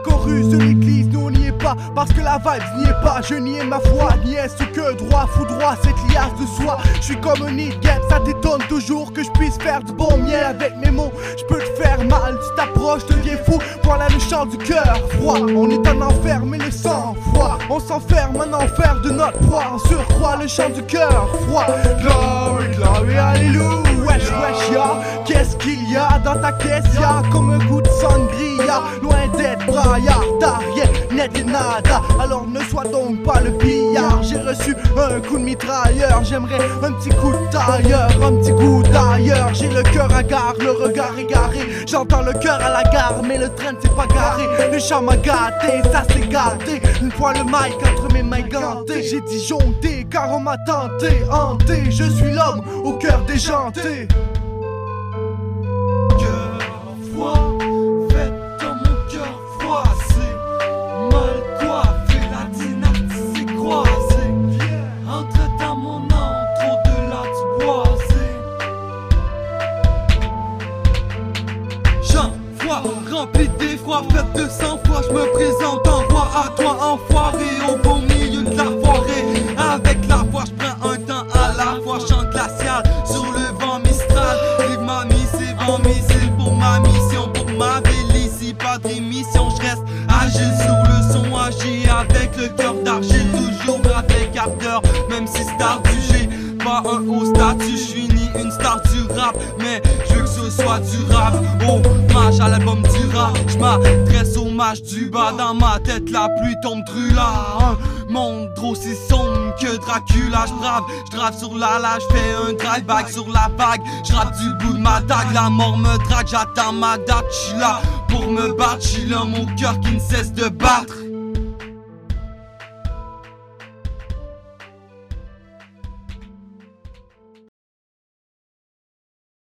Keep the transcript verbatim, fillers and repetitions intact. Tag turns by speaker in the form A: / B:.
A: qu'on ruse de l'église, nous on n'y est pas, parce que la vibe n'y est pas. Je n'y ai ma foi, ni est-ce que droit, fou droit, cette liasse de soi. Je suis comme un nid de guêpe, ça t'étonne toujours que je puisse faire du bon miel avec mes mots. Je peux te faire mal, tu t'approches, deviens fou. Voilà le chant du cœur froid. On est en enfer, mais le sang froid. On s'enferme en enfer de notre proie. En surcroît, le chant du cœur froid. Glory, glory, alléluia. Wesh, wesh, ya. Qu'est-ce qu'il y a dans ta caisse, ya? Comme un goût de sangria, loin d'être braillard, d'arrière, net et nada. Alors ne sois donc pas le pillard. J'ai reçu un coup de mitrailleur. J'aimerais un petit coup de tailleur, un petit coup d'ailleurs. J'ai le cœur à gare, le regard égaré. J'entends le cœur à la gare, mais le train ne s'est pas garé. Le chant m'a gâté, ça s'est gâté. Une fois le mic entre mes mains gantées, j'ai disjoncté car on m'a tenté, hanté. Je suis l'homme au cœur déjanté.
B: Cœur froid, fait dans mon cœur froissé. Mal coiffé, la dynastie s'est croisée. Entre dans mon antre, au-delà du boisé. Jean froid, rempli d'effroi, fait de cent fois. Je me présente en voix à toi, enfoiré, au beau milieu de la forêt. Avec la voix, je prends un temps à la fois. Chant glacial sur le vent mistral. Vive ma mise, c'est vent missile pour ma mission, pour ma ville ici. Pas d'émission, je reste agile sur le son, agir avec le cœur d'argile. Toujours avec ardeur, même si star du G. Pas un haut statut, je suis ni une star du rap, mais je veux que ce soit durable. Hommage à l'album du rap, je m'adresse au mage du bas. Dans ma tête la pluie tombe trula. Un monde aussi sombre que Dracula. Je brave, je drave sur la la, je fais un drive back sur la vague. Je rappe du bout de ma dague, la mort me drague. J'attends ma date, je suis là pour me battre. Je suis l'homme au cœur qui ne cesse de battre.